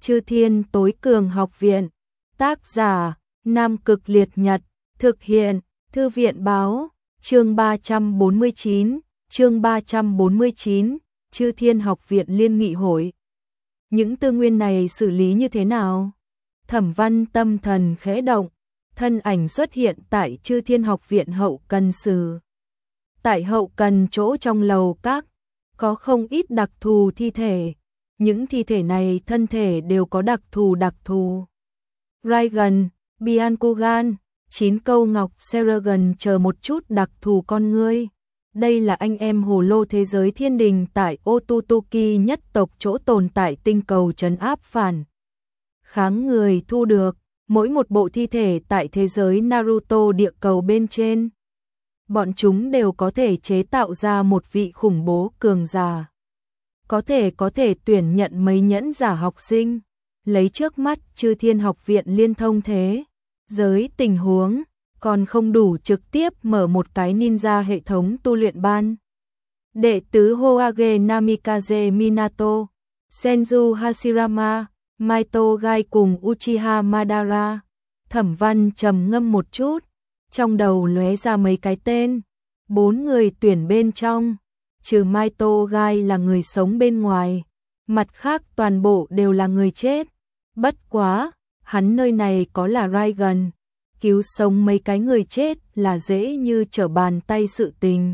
Chư Thiên Tối Cường Học Viện. Tác giả: Nam Cực Liệt Nhật. Thực hiện: Thư viện báo. Chương 349, chương 349, Chư Thiên Học Viện Liên nghị hội. Những tư nguyên này xử lý như thế nào? Thẩm Văn tâm thần khẽ động, thân ảnh xuất hiện tại Chư Thiên Học Viện hậu cần sử. Tại hậu cần chỗ trong lầu các, có không ít đặc thù thi thể. Những thi thể này thân thể đều có đặc thù. Raigan, Biancogan, 9 câu ngọc Seragon chờ một chút đặc thù con ngươi. Đây là anh em hồ lô thế giới thiên đình tại Ototoki nhất tộc chỗ tồn tại tinh cầu trấn áp phản kháng người thu được, mỗi một bộ thi thể tại thế giới Naruto địa cầu bên trên. Bọn chúng đều có thể chế tạo ra một vị khủng bố cường giả. Có thể tuyển nhận mấy nhẫn giả học sinh. Lấy trước mắt Chư Thiên Học Viện liên thông thế giới tình huống, còn không đủ trực tiếp mở một cái ninja hệ thống tu luyện ban. Đệ tứ Hoage Namikaze Minato, Senju Hashirama, Maito Gai cùng Uchiha Madara. Thẩm Văn trầm ngâm một chút, trong đầu lóe ra mấy cái tên. 4 người tuyển bên trong, trừ Maito Gai là người sống bên ngoài, mặt khác toàn bộ đều là người chết. Bất quá, hắn nơi này có là Raigan, cứu sống mấy cái người chết là dễ như trở bàn tay sự tình.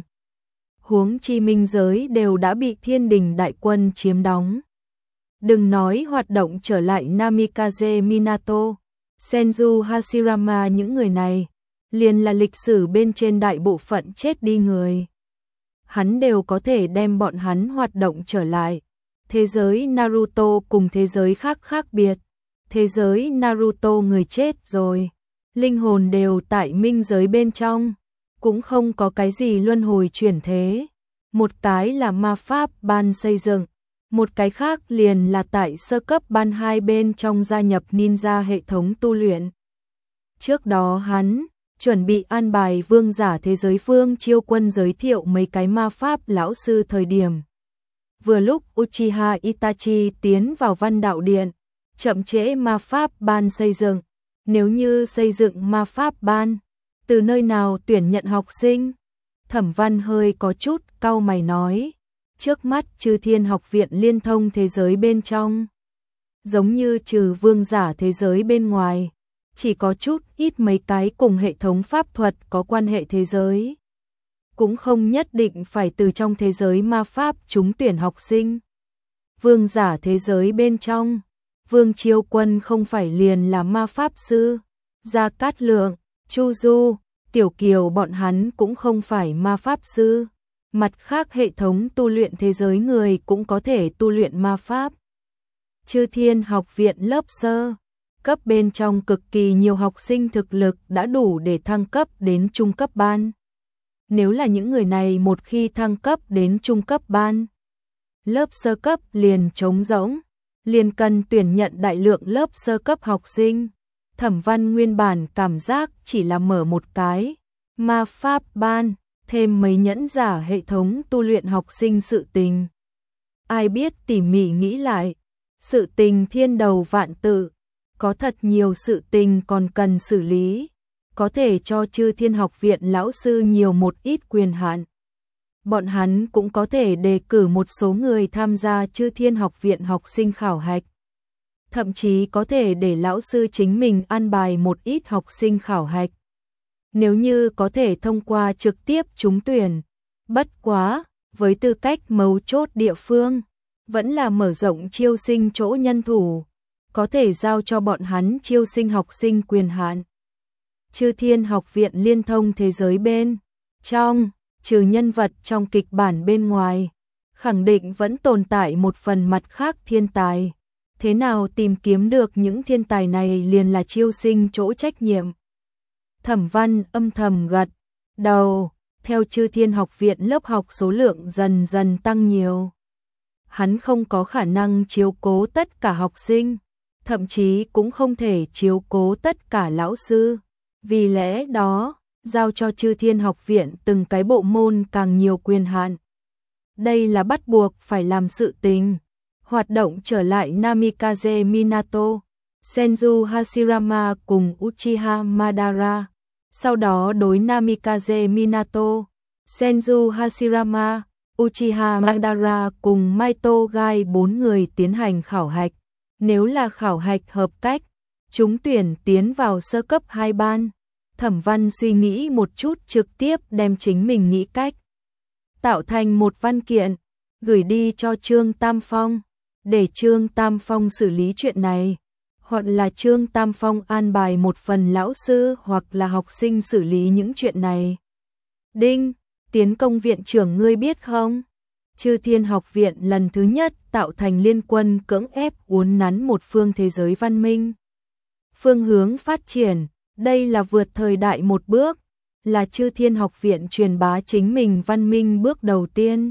Huống chi minh giới đều đã bị thiên đình đại quân chiếm đóng. Đừng nói hoạt động trở lại Namikaze Minato, Senju Hashirama, những người này liền là lịch sử bên trên đại bộ phận chết đi người. Hắn đều có thể đem bọn hắn hoạt động trở lại. Thế giới Naruto cùng thế giới khác khác biệt. Thế giới Naruto người chết rồi, linh hồn đều tại minh giới bên trong, cũng không có cái gì luân hồi chuyển thế. Một cái là ma pháp ban xây dựng, một cái khác liền là tại sơ cấp ban hai bên trong gia nhập ninja hệ thống tu luyện. Trước đó hắn chuẩn bị an bài vương giả thế giới Vương Chiêu Quân giới thiệu mấy cái ma pháp lão sư thời điểm. Vừa lúc Uchiha Itachi tiến vào Văn Đạo Điện, chậm trễ ma pháp ban xây dựng. Nếu như xây dựng ma pháp ban, từ nơi nào tuyển nhận học sinh? Thẩm Văn hơi có chút cau mày nói, trước mắt Chư Thiên Học Viện liên thông thế giới bên trong, giống như trừ vương giả thế giới bên ngoài, chỉ có chút ít mấy cái cùng hệ thống pháp thuật có quan hệ thế giới. Cũng không nhất định phải từ trong thế giới ma pháp chúng tuyển học sinh. Vương giả thế giới bên trong, Vương Chiêu Quân không phải liền là ma pháp sư, Gia Cát Lượng, Chu Du, Tiểu Kiều bọn hắn cũng không phải ma pháp sư. Mặt khác hệ thống tu luyện thế giới người cũng có thể tu luyện ma pháp. Chư Thiên Học Viện lớp sơ cấp bên trong cực kỳ nhiều học sinh thực lực đã đủ để thăng cấp đến trung cấp ban. Nếu là những người này một khi thăng cấp đến trung cấp ban, lớp sơ cấp liền trống rỗng, liền cần tuyển nhận đại lượng lớp sơ cấp học sinh. Thẩm Văn nguyên bản cảm giác chỉ là mở một cái ma pháp ban, thêm mấy nhẫn giả hệ thống tu luyện học sinh sự tình. Ai biết tỉ mỉ nghĩ lại, sự tình thiên đầu vạn tự, có thật nhiều sự tình còn cần xử lý, có thể cho Chư Thiên Học Viện lão sư nhiều một ít quyền hạn. Bọn hắn cũng có thể đề cử một số người tham gia Chư Thiên Học Viện học sinh khảo hạch. Thậm chí có thể để lão sư chính mình an bài một ít học sinh khảo hạch. Nếu như có thể thông qua trực tiếp trúng tuyển, bất quá, với tư cách mấu chốt địa phương, vẫn là mở rộng chiêu sinh chỗ nhân thủ, có thể giao cho bọn hắn chiêu sinh học sinh quyền hạn. Chư Thiên Học Viện liên thông thế giới bên trong, trừ nhân vật trong kịch bản bên ngoài, khẳng định vẫn tồn tại một phần mặt khác thiên tài. Thế nào tìm kiếm được những thiên tài này liền là chiêu sinh chỗ trách nhiệm. Thẩm Văn âm thầm gật đầu, theo Chư Thiên Học Viện lớp học số lượng dần dần tăng nhiều. Hắn không có khả năng chiếu cố tất cả học sinh, thậm chí cũng không thể chiếu cố tất cả lão sư. Vì lẽ đó, giao cho Chư Thiên Học Viện từng cái bộ môn càng nhiều quyền hạn. Đây là bắt buộc phải làm sự tình. hoạt động trở lại Namikaze Minato, Senju Hashirama cùng Uchiha Madara. Sau đó đối Namikaze Minato, Senju Hashirama, Uchiha Madara cùng Maito Gai 4 người tiến hành khảo hạch. Nếu là khảo hạch hợp cách, trúng tuyển tiến vào sơ cấp 2 ban. Thẩm Văn suy nghĩ một chút trực tiếp đem chính mình nghĩ cách tạo thành một văn kiện, gửi đi cho Trương Tam Phong, để Trương Tam Phong xử lý chuyện này, hoặc là Trương Tam Phong an bài một phần lão sư hoặc là học sinh xử lý những chuyện này. Đinh, tiến công viện trưởng ngươi biết không? Chư Thiên Học viện lần thứ nhất tạo thành liên quân cưỡng ép uốn nắn một phương thế giới văn minh. Phương hướng phát triển, đây là vượt thời đại một bước, là Chư Thiên Học viện truyền bá chính mình văn minh bước đầu tiên.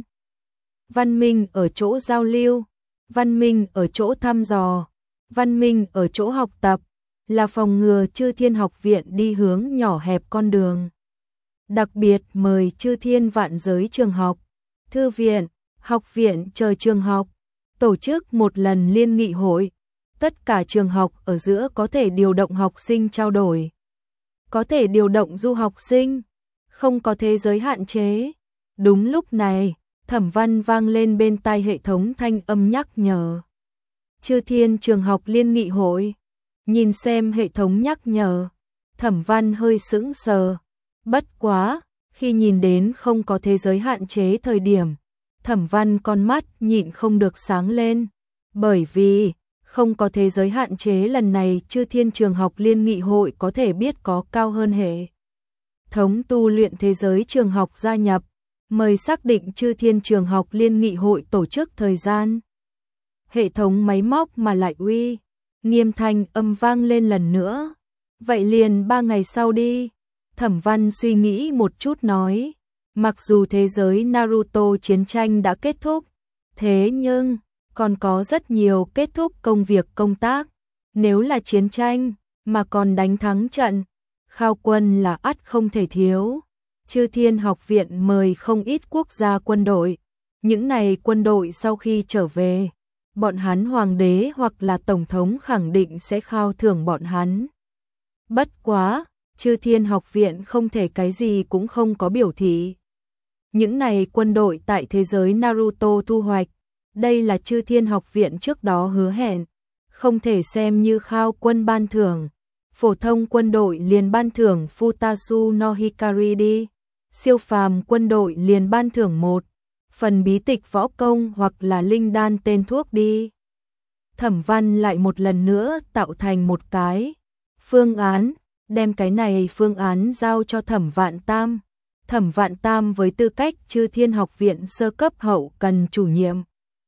Văn minh ở chỗ giao lưu, văn minh ở chỗ thăm dò, văn minh ở chỗ học tập, là phòng ngừa Chư Thiên Học viện đi hướng nhỏ hẹp con đường. Đặc biệt mời Chư Thiên vạn giới trường học, thư viện, học viện chờ trường học, tổ chức một lần liên nghị hội. Tất cả trường học ở giữa có thể điều động học sinh trao đổi, có thể điều động du học sinh, không có thế giới hạn chế. Đúng lúc này, Thẩm Văn vang lên bên tai hệ thống thanh âm nhắc nhở. Chư Thiên trường học liên nghị hội. Nhìn xem hệ thống nhắc nhở, Thẩm Văn hơi sững sờ. Bất quá, khi nhìn đến không có thế giới hạn chế thời điểm, Thẩm Văn con mắt nhịn không được sáng lên. Bởi vì, không có thế giới hạn chế lần này Chư Thiên trường học liên nghị hội có thể biết có cao hơn hệ thống tu luyện thế giới trường học gia nhập, mời xác định Chư Thiên trường học liên nghị hội tổ chức thời gian. Hệ thống máy móc mà lại uy nghiêm thanh âm vang lên lần nữa. Vậy liền 3 ngày sau đi. Thẩm Văn suy nghĩ một chút nói, mặc dù thế giới Naruto chiến tranh đã kết thúc, thế nhưng còn có rất nhiều kết thúc công việc công tác. Nếu là chiến tranh mà còn đánh thắng trận, khao quân là ắt không thể thiếu. Chư Thiên Học viện mời không ít quốc gia quân đội. Những này quân đội sau khi trở về, bọn hắn hoàng đế hoặc là tổng thống khẳng định sẽ khao thưởng bọn hắn. Bất quá, Chư Thiên Học viện không thể cái gì cũng không có biểu thị. Những này quân đội tại thế giới Naruto thu hoạch, đây là Chư Thiên Học viện trước đó hứa hẹn, không thể xem như khao quân ban thưởng. Phổ thông quân đội liền ban thưởng Futasu no Hikari đi, siêu phàm quân đội liền ban thưởng một phần bí tịch võ công hoặc là linh đan tên thuốc đi. Thẩm Văn lại một lần nữa tạo thành một cái phương án, đem cái này phương án giao cho Thẩm Vạn Tam. Thẩm Vạn Tam với tư cách Chư Thiên Học viện sơ cấp hậu cần chủ nhiệm.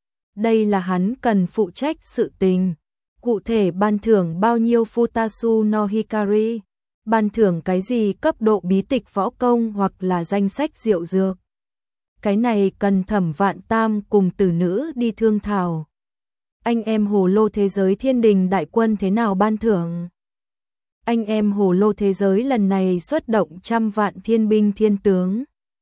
Đây là hắn cần phụ trách sự tình. Cụ thể ban thưởng bao nhiêu Futasu no Hikari, ban thưởng cái gì cấp độ bí tịch võ công hoặc là danh sách rượu dược. Cái này cần Thẩm Vạn Tam cùng tử nữ đi thương thảo. Anh em hồ lô thế giới thiên đình đại quân thế nào ban thưởng? Anh em hồ lô thế giới lần này xuất động 100 vạn thiên binh thiên tướng.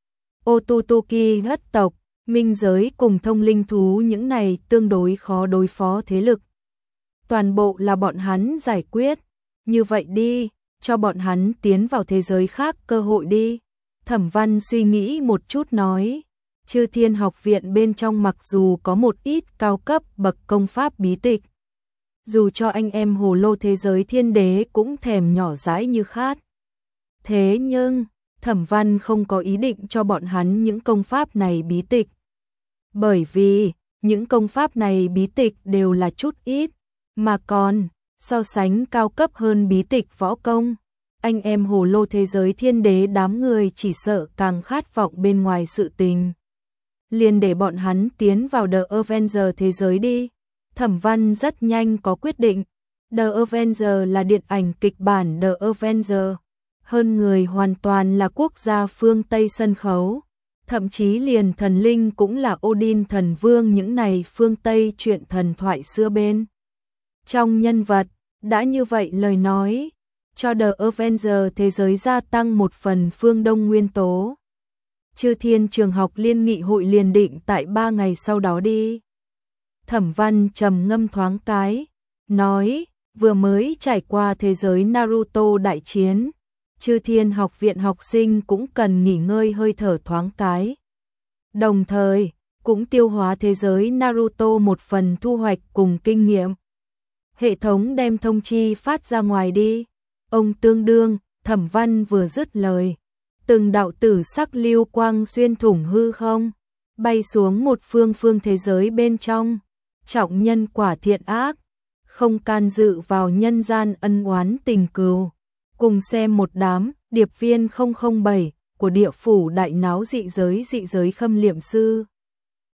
Ototoki hất tộc, minh giới cùng thông linh thú những này tương đối khó đối phó thế lực. Toàn bộ là bọn hắn giải quyết. Như vậy đi, cho bọn hắn tiến vào thế giới khác cơ hội đi. Thẩm Văn suy nghĩ một chút nói. Chư Thiên Học viện bên trong mặc dù có một ít cao cấp bậc công pháp bí tịch, dù cho anh em hồ lô thế giới thiên đế cũng thèm nhỏ dãi như khát. Thế nhưng, Thẩm Văn không có ý định cho bọn hắn những công pháp này bí tịch. Bởi vì, những công pháp này bí tịch đều là chút ít, mà còn, so sánh cao cấp hơn bí tịch võ công. Anh em hồ lô thế giới thiên đế đám người chỉ sợ càng khát vọng bên ngoài sự tình. Liền để bọn hắn tiến vào The Avenger thế giới đi. Thẩm Văn rất nhanh có quyết định. The Avenger là điện ảnh kịch bản The Avenger. Hơn người hoàn toàn là quốc gia phương Tây sân khấu. Thậm chí liền thần linh cũng là Odin thần vương những này phương Tây chuyện thần thoại xưa bên. Trong nhân vật, đã như vậy lời nói, cho The Avenger thế giới gia tăng một phần phương Đông nguyên tố. Chư Thiên trường học liên nghị hội liền định tại 3 ngày sau đó đi. Thẩm Văn trầm ngâm thoáng cái, nói, vừa mới trải qua thế giới Naruto đại chiến, Chư Thiên học viện học sinh cũng cần nghỉ ngơi hơi thở thoáng cái. Đồng thời, cũng tiêu hóa thế giới Naruto một phần thu hoạch cùng kinh nghiệm. Hệ thống đem thông chi phát ra ngoài đi. Ông tương đương, Thẩm Văn vừa dứt lời. Từng đạo tử sắc lưu quang xuyên thủng hư không, bay xuống một phương thế giới bên trong. Trọng nhân quả thiện ác, không can dự vào nhân gian ân oán tình cừu. Cùng xem một đám điệp viên 007 của địa phủ đại náo dị giới khâm liệm sư.